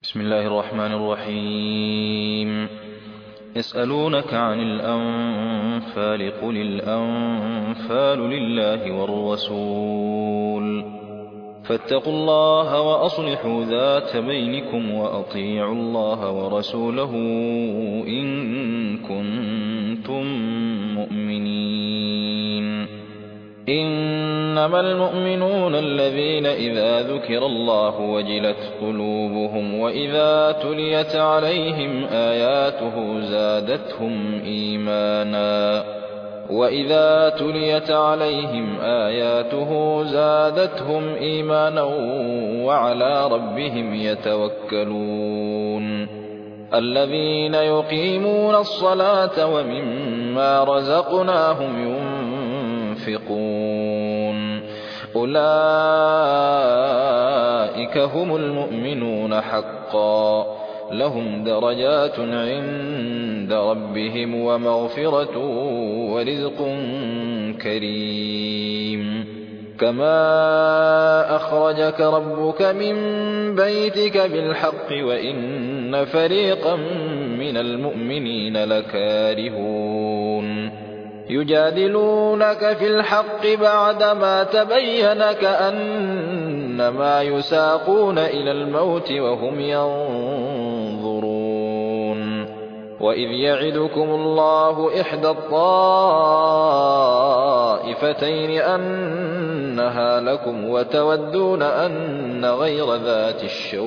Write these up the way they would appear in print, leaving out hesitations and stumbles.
بسم الله الرحمن الرحيم. يسألونك عن الأنفال قل الأنفال لله والرسول فاتقوا الله وأصلحوا ذات بينكم وأطيعوا الله ورسوله إن كنتم مؤمنين. إنما المؤمنون الذين إذا ذكر الله وجلت قلوبهم وإذا تليت عليهم آياته زادتهم إيمانا وعلى ربهم يتوكلون. الذين يقيمون الصلاة ومما رزقناهم ينفقون أولئك هم المؤمنون حقا لهم درجات عند ربهم ومغفرة ورزق كريم. كما أخرجك ربك من بيتك بالحق وإن فريقا من المؤمنين لكارهون. يجادلونك في الحق بعدما تبين كأنما يساقون إلى الموت وهم ينظرون. وإذ يعدكم الله إحدى الطائفتين أنها لكم وتودون أن غير ذات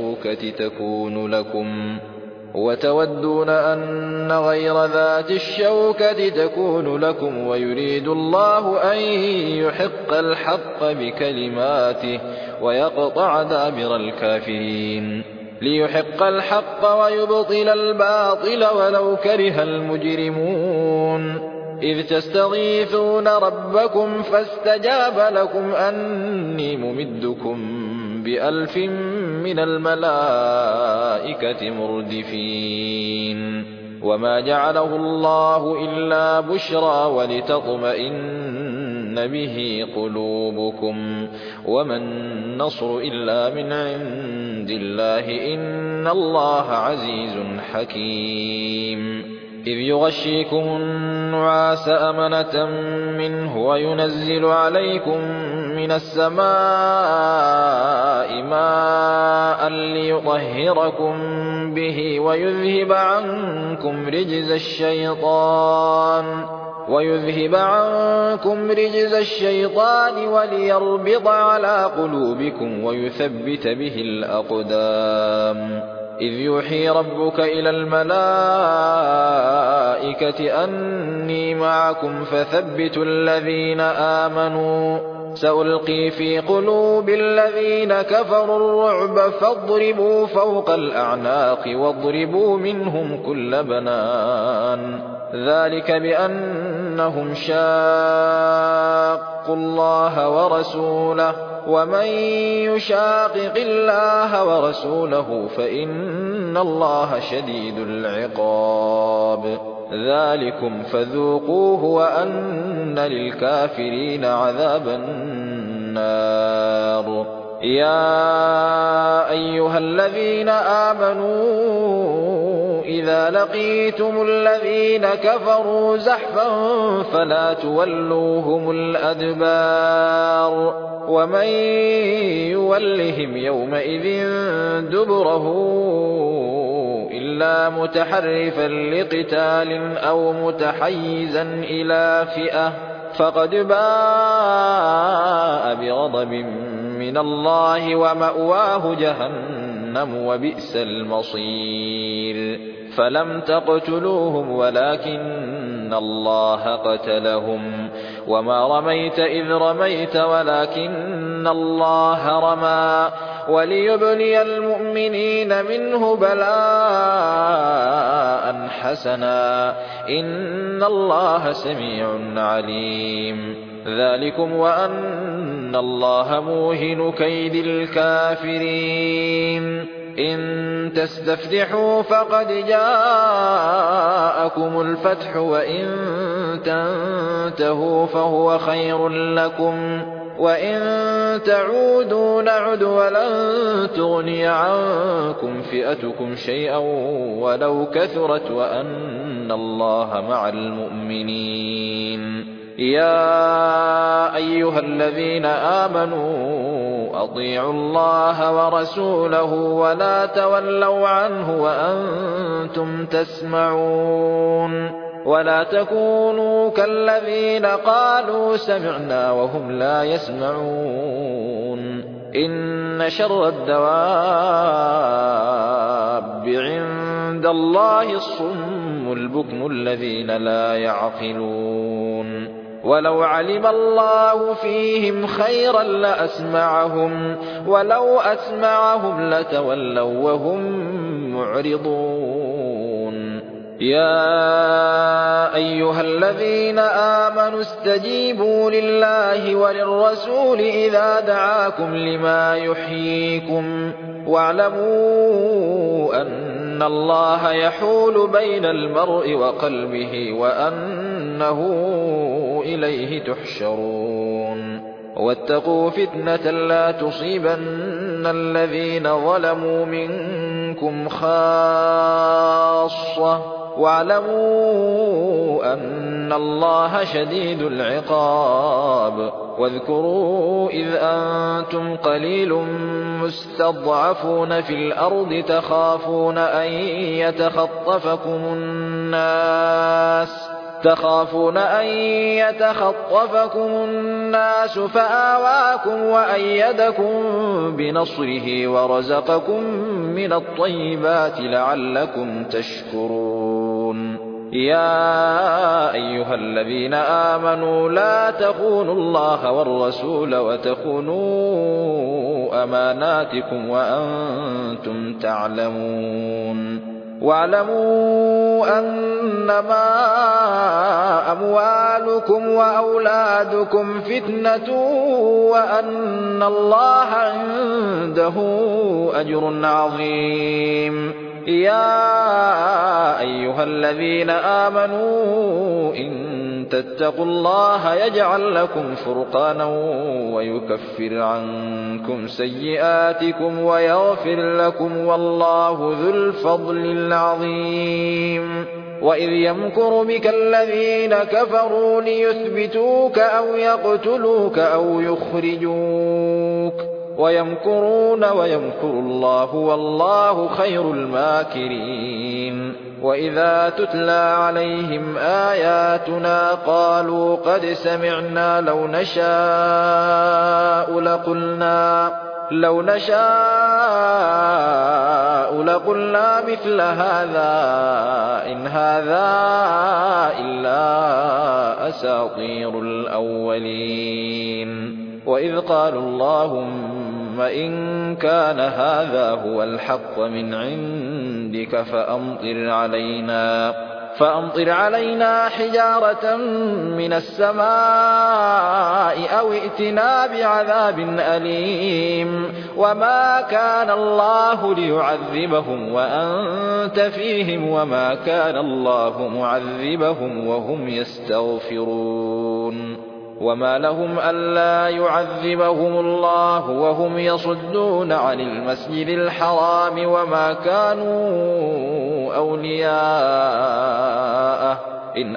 الشوكة تكون لكم ويريد الله أن يحق الحق بكلماته ويقطع دابر الكافرين ليحق الحق ويبطل الباطل ولو كره المجرمون. إذ تستغيثون ربكم فاستجاب لكم أني ممدكم ب1000 من الملائكة مردفين. وما جعله الله إلا بشرى ولتطمئن به قلوبكم وما النصر إلا من عند الله إن الله عزيز حكيم. إذ يغشيكم النعاس أمنة منه وينزل عليكم من السماء ماء ليطهركم به ويذهب عنكم رجز الشيطان وليربط على قلوبكم ويثبت به الأقدام. إذ يوحي ربك إلى الملائكة أني معكم فثبتوا الذين آمنوا سألقي في قلوب الذين كفروا الرعب فاضربوا فوق الأعناق واضربوا منهم كل بنان. ذلك بأنهم شاقوا الله ورسوله ومن يشاقق الله ورسوله فإن الله شديد العقاب. ذلكم فذوقوه وأن للكافرين عذاب النار. يا أيها الذين آمنوا إذا لقيتم الذين كفروا زحفا فلا تولوهم الأدبار ومن يولهم يومئذ دبره إلا متحرفا لقتال أو متحيزا إلى فئة فقد باء بغضب من الله ومأواه جهنم وبئس المصير. فلم تقتلوهم ولكن الله قتلهم وما رميت إذ رميت ولكن الله رمى وليبلي المؤمنين منه بلاء حسنا إن الله سميع عليم. ذلكم وأن الله موهن كيد الكافرين. إن تستفتحوا فقد جاءكم الفتح وإن تنتهوا فهو خير لكم وإن تعودوا نعد ولن تغني عنكم فئتكم شيئا ولو كثرت وأن الله مع المؤمنين. يا أيها الذين آمنوا أطيعوا الله ورسوله ولا تولوا عنه وأنتم تسمعون ولا تكونوا كالذين قالوا سمعنا وهم لا يسمعون. إن شر الدواب عند الله الصم البكم الذين لا يعقلون. ولو علم الله فيهم خيرا لأسمعهم ولو أسمعهم لتولوا وهم معرضون. يا أيها الذين آمنوا استجيبوا لله وللرسول إذا دعاكم لما يحييكم واعلموا أن الله يحول بين المرء وقلبه وأنه إليه تحشرون. واتقوا فتنة لا تصيبن الذين ظلموا منكم خاصة واعلموا أن الله شديد العقاب. واذكروا إذ أنتم قليل مستضعفون في الأرض تخافون أن يتخطفكم الناس فآواكم وأيدكم بنصره ورزقكم من الطيبات لعلكم تشكرون. يا أيها الذين آمنوا لا تخونوا الله والرسول وتخونوا أماناتكم وأنتم تعلمون. واعلموا أنما أموالكم وأولادكم فتنة وأن الله عنده أجر عظيم. يا أيها الذين آمنوا إن تتقوا الله يجعل لكم فرقانا ويكفر عنكم سيئاتكم ويغفر لكم والله ذو الفضل العظيم. وإذ يمكر بك الذين كفروا ليثبتوك أو يقتلوك أو يخرجوك ويمكرون ويمكر الله والله خير الماكرين. وإذا تتلى عليهم آياتنا قالوا قد سمعنا لو نشاء لقلنا مثل هذا إن هذا إلا أساطير الأولين. وإذ قالوا اللهم إن كان هذا هو الحق من عندك فأمطر علينا حجارة من السماء أو ائتنا بعذاب أليم. وما كان الله ليعذبهم وأنت فيهم وما كان الله معذبهم وهم يستغفرون. وما لهم ألا يعذبهم الله وهم يصدون عن المسجد الحرام وما كانوا أولياءه إن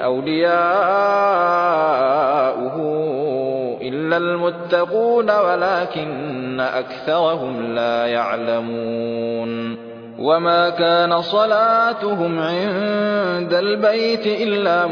أولياؤه إلا المتقون ولكن أكثرهم لا يعلمون. وما كان صلاتهم عند البيت إلا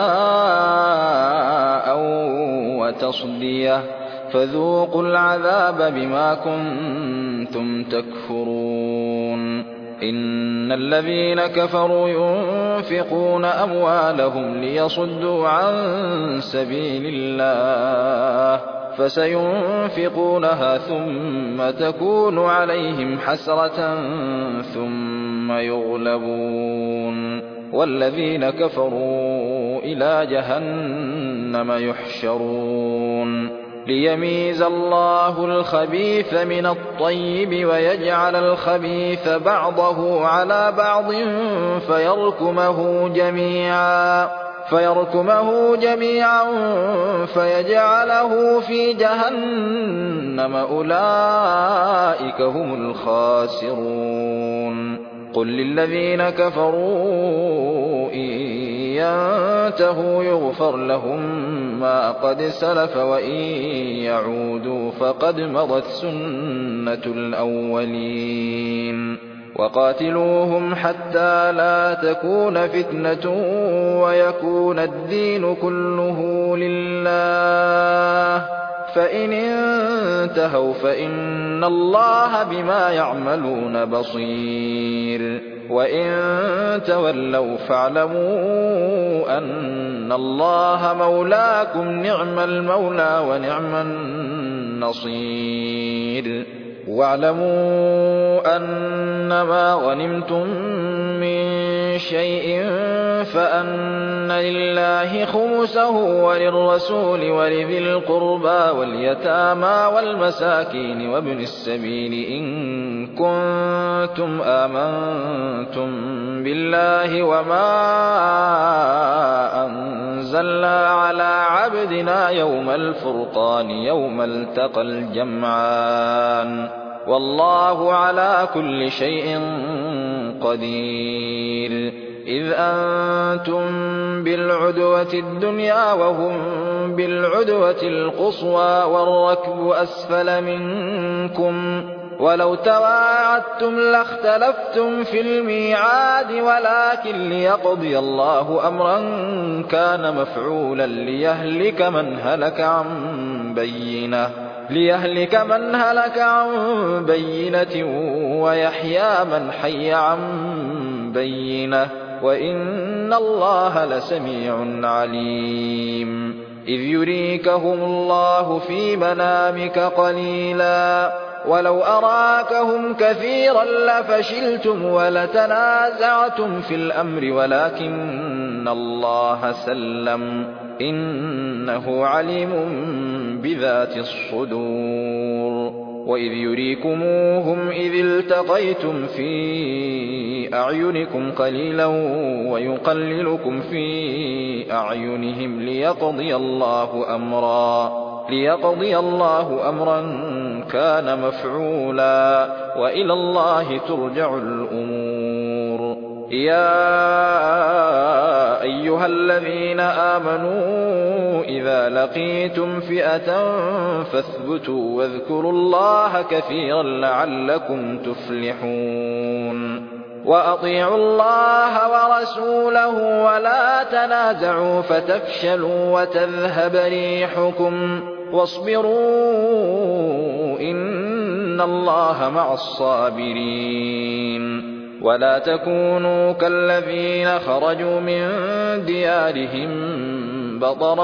مكاء وتصدية فذوقوا العذاب بما كنتم تكفرون. إن الذين كفروا ينفقون أموالهم ليصدوا عن سبيل الله فسينفقونها ثم تكون عليهم حسرة ثم يغلبون والذين كفروا إلى جهنم يحشرون. ليميز الله الخبيث من الطيب ويجعل الخبيث بعضه على بعض فيركمه جميعا فيجعله في جهنم أولئك هم الخاسرون قل للذين كفروا إن ينتهوا يغفر لهم ما قد سلف وإن يعودوا فقد مضت سنة الأولين وقاتلوهم حتى لا تكون فتنة ويكون الدين كله لله فإن انتهوا فإن الله بما يعملون بصير وإن تولوا فاعلموا أن الله مولاكم نعم المولى ونعم النصير واعلموا أنما غنمتم من شيء فأن لله خمسه وللرسول ولذي القربى واليتامى والمساكين وابن السبيل إن كنتم آمنتم بالله وما أنزلنا على عبدنا يوم الفرقان يوم التقى الجمعان والله على كل شيء قدير إذ أنتم بالعدوة الدنيا وهم بالعدوة القصوى والركب أسفل منكم ولو تواعدتم لاختلفتم في الميعاد ولكن ليقضي الله أمرا كان مفعولا ليهلك من هلك عن بينة ويحيى من حي عن بينة وإن الله لسميع عليم إذ يريكهم الله في منامك قليلا ولو أراكهم كثيرا لفشلتم ولتنازعتم في الأمر ولكن الله سلم إنه عليم بذات الصدور وإذ يريكموهم إذ التقيتم في أعينكم قليلا ويقللكم في أعينهم ليقضي الله أمرا كان مفعولا وإلى الله ترجع الأمور يا أيها الذين آمنوا إذا لقيتم فئة فاثبتوا واذكروا الله كثيرا لعلكم تفلحون وأطيعوا الله ورسوله ولا تنازعوا فتفشلوا وتذهب ريحكم واصبروا إن الله مع الصابرين ولا تكونوا كالذين خرجوا من ديارهم بطرا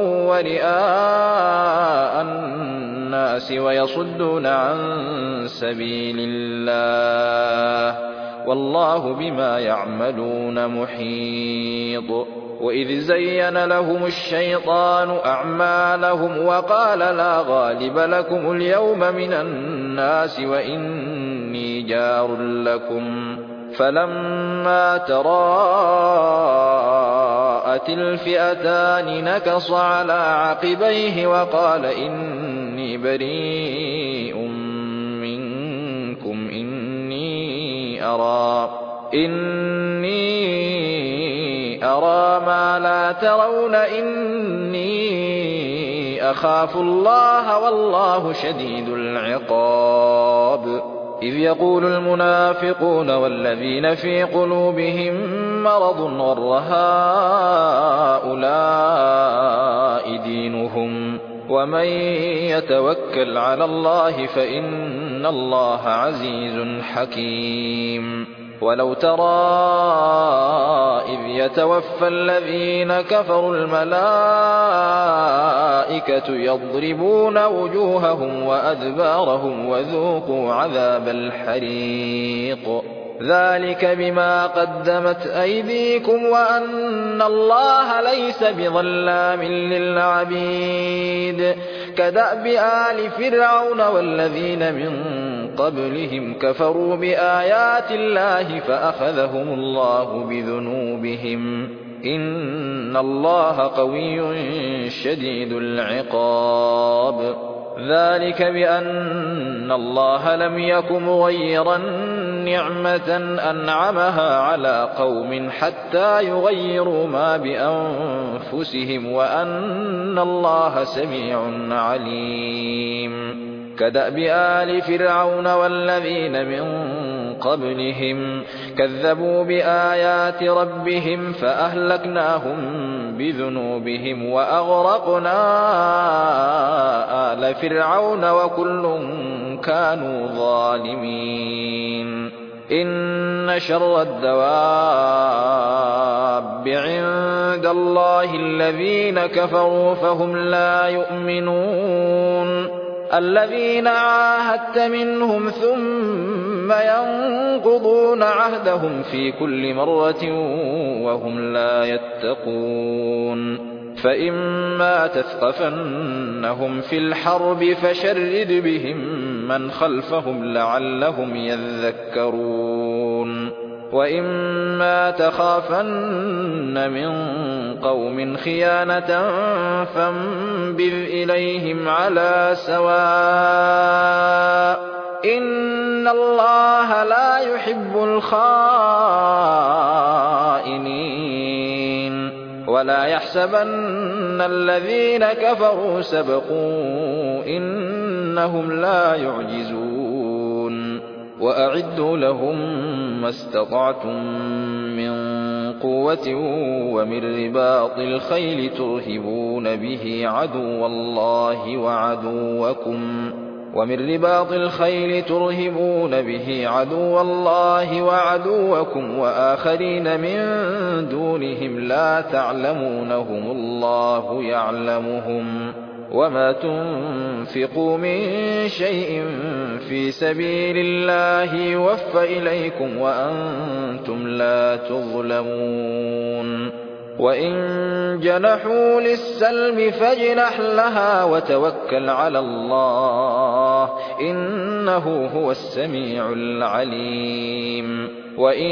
ورئاء الناس ويصدون عن سبيل الله والله بما يعملون محيط وإذ زين لهم الشيطان أعمالهم وقال لا غالب لكم اليوم من الناس وإني جار لكم فلما تراءت الفئتان نكص على عقبيه وقال إني بريء منكم إني أرى ما لا ترون إني أخاف الله والله شديد العقاب إذ يقول المنافقون والذين في قلوبهم مرض غر هؤلاء دينهم ومن يتوكل على الله فإن الله عزيز حكيم ولو ترى إذ يتوفى الذين كفروا الملائكة يضربون وجوههم وأدبارهم وذوقوا عذاب الحريق ذلك بما قدمت أيديكم وأن الله ليس بظلام للعبيد كدأب آل فرعون والذين من قبلهم كفروا بآيات الله فأخذهم الله بذنوبهم إن الله قوي شديد العقاب. ذلك بأن الله لم يك مغيرا نعمة أنعمها على قوم حتى يغيروا ما بأنفسهم وأن الله سميع عليم. كدأب آل فرعون والذين من قبلهم كذبوا بآيات ربهم فأهلكناهم بذنوبهم وأغرقنا آل فرعون وكل كانوا ظالمين. إن شر الدواب عند الله الذين كفروا فهم لا يؤمنون. الذين عاهدت منهم ثم ينقضون عهدهم في كل مرة وهم لا يتقون. فإما تثقفنهم في الحرب فشرد بهم من خلفهم لعلهم يذكرون. وإما تخافن من قوم خيانة فانبذ إليهم على سواء إن الله لا يحب الخائنين. ولا يحسبن الذين كفروا سبقوا إنهم لا يعجزون. وأعدوا لهم ما استطعتم من قوة ومن رباط الخيل ترهبون به عدو الله وعدوكم وآخرين من دونهم لا تعلمونهم الله يعلمهم. وما تنفقوا من شيء في سبيل الله يوفى إليكم وأنتم لا تظلمون. وإن جنحوا للسلم فاجنح لها وتوكل على الله إنه هو السميع العليم. وإن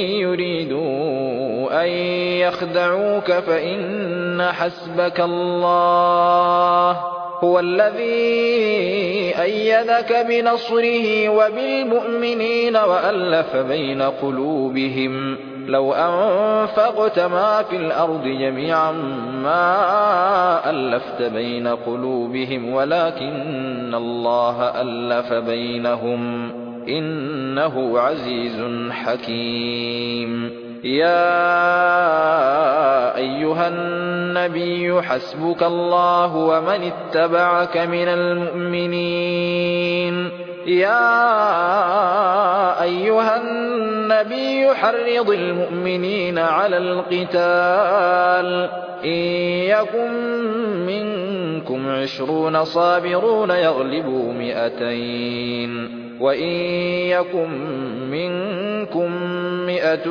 يريدوا أن يخدعوك فإن حسبك الله هو الذي أيدك بنصره وبالمؤمنين وألف بين قلوبهم. لو أنفقت ما في الأرض جميعا ما ألفت بين قلوبهم ولكن الله ألف بينهم إنه عزيز حكيم. يا أيها النبي حسبك الله ومن اتبعك من المؤمنين. يا أيها النبي حرض المؤمنين على القتال إن يكن منكم 20 صابرون يغلبوا 200 وإن يكن منكم 100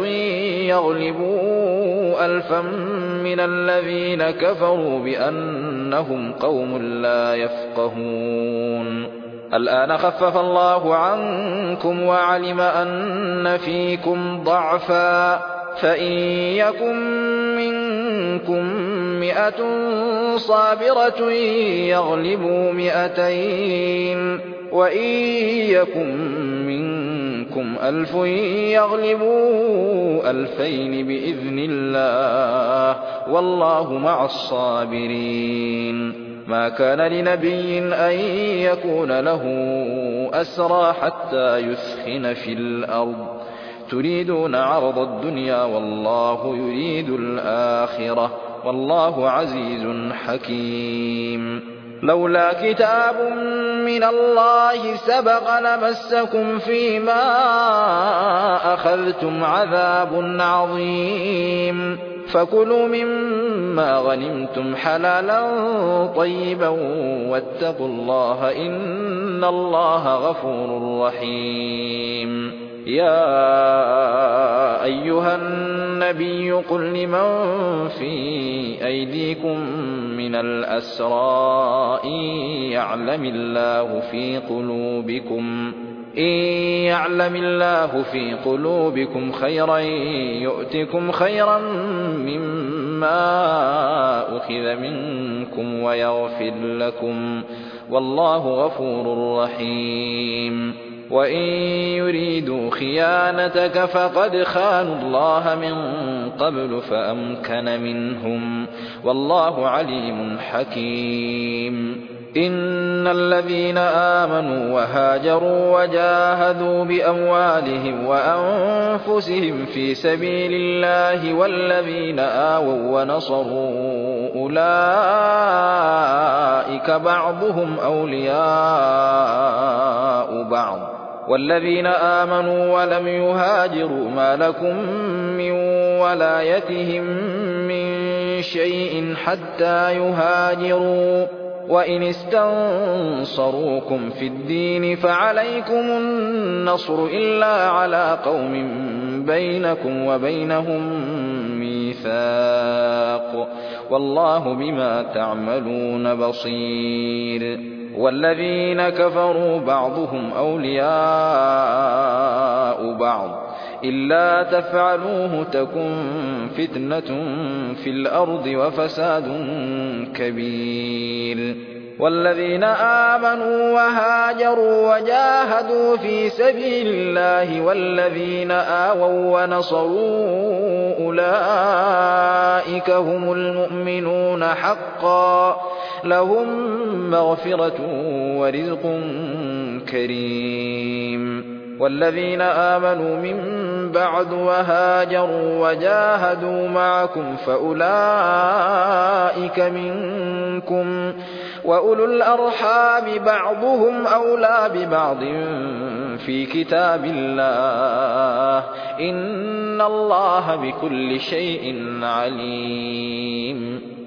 يغلبوا 1000 من الذين كفروا بأنهم قوم لا يفقهون. الآن خفف الله عنكم وعلم أن فيكم ضعفا فإن يكن منكم 100 صابرة يغلبوا 200 وإن يكن منكم 1000 يغلبوا 2000 بإذن الله والله مع الصابرين. ما كان لنبي أن يكون له أسرى حتى يثخن في الأرض تريدون عرض الدنيا والله يريد الآخرة والله عزيز حكيم. لولا كتاب من الله سبق لمسكم فيما أخذتم عذاب عظيم. فكلوا مما غنمتم حلالا طيبا واتقوا الله إن الله غفور رحيم. يا أيها النبي قل لمن في أيديكم من الأسرى إن يعلم الله في قلوبكم خيرا يؤتكم خيرا مما ما أخذ منكم ويغفر لكم، والله غفور رحيم. وإن يريدوا خيانتك فقد خانوا الله من قبل فأمكن منهم، والله عليم حكيم. إن الذين آمنوا وهاجروا وجاهدوا بأموالهم وأنفسهم في سبيل الله والذين آووا ونصروا أولئك بعضهم أولياء بعض، والذين آمنوا ولم يهاجروا ما لكم من ولايتهم من شيء حتى يهاجروا، وإن استنصروكم في الدين فعليكم النصر إلا على قوم بينكم وبينهم ميثاق، والله بما تعملون بصير. والذين كفروا بعضهم أولياء بعض إلا تفعلوه تكن فتنة في الأرض وفساد كبير. والذين آمنوا وهاجروا وجاهدوا في سبيل الله والذين آووا ونصروا أولئك هم المؤمنون حقا، لهم مغفرة ورزق كريم. والذين آمنوا من بعد وهاجروا وجاهدوا معكم فأولئك منكم، وأولو الأرحام بعضهم أولى ببعض في كتاب الله، إن الله بكل شيء عليم.